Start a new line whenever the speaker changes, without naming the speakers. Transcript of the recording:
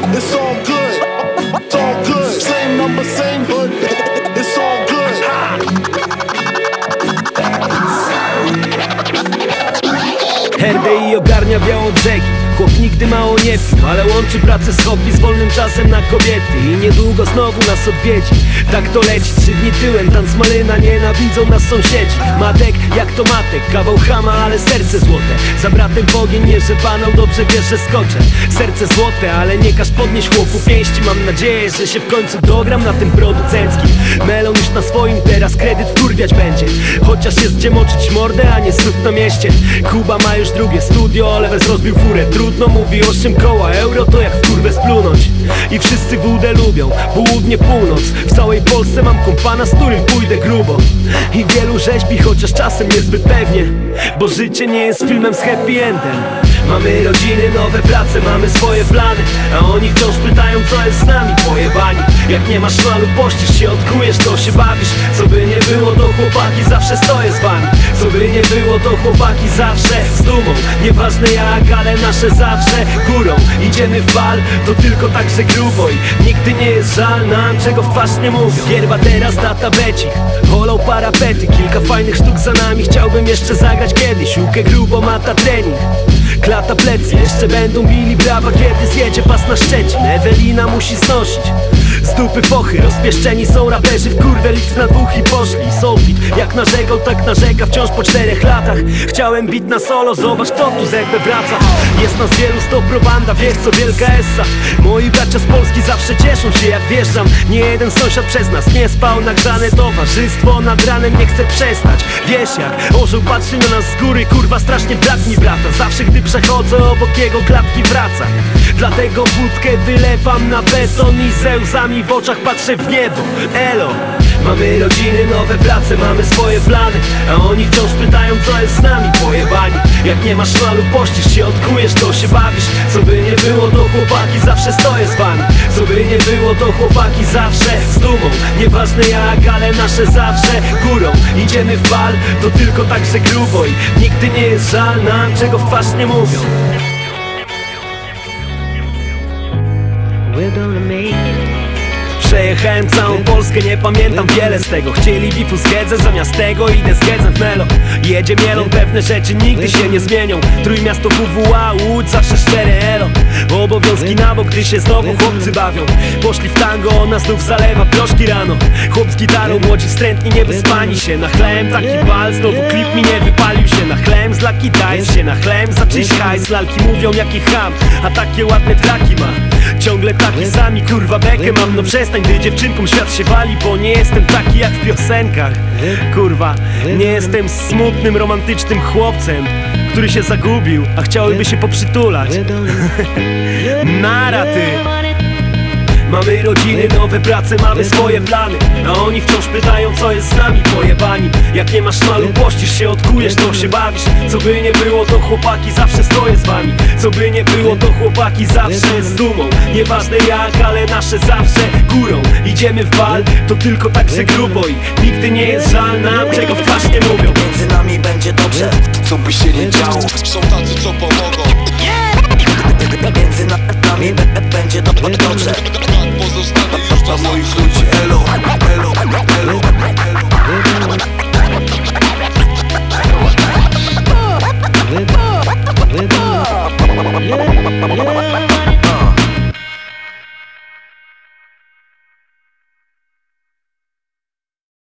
It's all good. It's all good. Same number, same hood. It's all good.
RDI ogarnia Białobrzegi. Chłop nigdy mało nie pił, ale łączy pracę z hobby z wolnym czasem na kobiety. I niedługo znowu nas odwiedzi. Tak to leci, 3 dni tyłem, tanc malyna, nienawidzą nas sąsiedzi. Matek jak to matek, kawał chama, ale serce złote. Za bratem w ogień jeżdżę banał, dobrze wiesz, że skoczę. Serce złote, ale nie każ podnieść chłopu pięści. Mam nadzieję, że się w końcu dogram na tym producenckim. Melon już na swoim, teraz kredyt wkurwiać będzie. Chociaż jest gdzie moczyć mordę, a nie srób na mieście. Kuba ma już drugie studio, Lewes rozbił furę. Trudno, mówi 8 koła euro, to jak w kurwę splunąć. I wszyscy wódę lubią, południe, północ. W całej Polsce mam kompana, z którym pójdę grubo. I wielu rzeźbi, chociaż czasem niezbyt pewnie, bo życie nie jest filmem z happy endem. Mamy rodziny, nowe prace, mamy swoje plany, a oni wciąż pytają, co jest z nami, pojebani. Jak nie masz szmalu, pościsz się, odkujesz, to się bawisz. Co by nie było, to chłopaki zawsze stoję z wami. Co by nie było, to chłopaki zawsze z dumą. Nieważne jak, ale nasze zawsze górą. Idziemy w bal, to tylko tak, że grubo. I nigdy nie jest żal nam, czego w twarz nie mówią. Gierba teraz, tata becik, holą parapety. Kilka fajnych sztuk za nami, chciałbym jeszcze zagrać kiedyś. Siłkę grubo, mata trening, klata plecy, jeszcze będą bili brawa, kiedy zjedzie pas na Szczecin. Ewelina musi znosić z dupy fochy, rozpieszczeni są raperzy, w kurwę litr na dwóch i poszli. Soulbeat jak narzekał, tak narzeka wciąż po 4 latach. Chciałem bit na solo, zobacz kto tu z jakby wraca. Jest nas wielu, stopro banda, wiesz co wielka essa. Moi bracia z Polski zawsze cieszą się jak wjeżdżam. Nie jeden sąsiad przez nas nie spał, nagrzane towarzystwo nad ranem nie chce przestać. Wiesz jak orzeł patrzy na nas z góry, kurwa strasznie brak mi brata. Zawsze gdy przechodzę obok jego klapki wraca. Dlatego wódkę wylewam na beton i ze łzami w oczach patrzę w niebo. Elo. Mamy rodziny, nowe prace, mamy swoje plany, a oni wciąż pytają, co jest z nami, pojebani. Jak nie masz szmalu, pościsz się, odkujesz, to się bawisz. Co by nie było, to chłopaki zawsze stoję z wami. Co by nie było, to chłopaki zawsze z dumą. Nieważne jak, ale nasze zawsze górą. Idziemy w bal, to tylko tak, że grubo. I nigdy nie jest żal nam, czego w twarz nie mówią.
We're gonna make it.
Przejechałem całą Polskę, nie pamiętam wiele z tego. Chcieli bifu z Gedzę, zamiast tego idę z Gedzem w melo. Jedzie mielą, pewne rzeczy nigdy się nie zmienią. Trójmiasto WWA, Łódź, zawsze szczere elo. Obowiązki na bok, gdy się znowu chłopcy bawią. Poszli w tango, ona znów zalewa proszki rano. Chłop z gitarą, młodzi wstrętni, niewyspani się. Nachlałem taki bal, znowu klip mi nie wypalił się. Nachlałem z Lucky Dice się, nachlałem za czyś hajs. Lalki mówią jaki ham, a takie ładne traki ma. Ciągle taki sami, kurwa bekę mam, no przestań, gdy dziewczynkom świat się wali. Bo nie jestem taki jak w piosenkach. Kurwa, nie jestem smutnym, romantycznym chłopcem, który się zagubił, a chciałyby się poprzytulać. Nara ty. Mamy rodziny, nowe prace, mamy swoje plany, a oni wciąż pytają, co jest z nami, pojebani. Jak nie masz szmalu, pościsz się, odkujesz, to się bawisz. Co by nie było, to chłopaki zawsze stoję z wami. Co by nie było, to chłopaki zawsze z dumą. Nieważne jak, ale nasze zawsze górą. Idziemy w bal, to tylko tak, że grubo. I nigdy nie jest żal nam, czego w twarz nie mówią.
Między nami będzie dobrze,
Co by się nie działo, są tacy, co pomogą.
między nami będzie dobrze.
Tak pozostawię już dla moich ludzi. Elo, elo, elo, elo.
Yeah.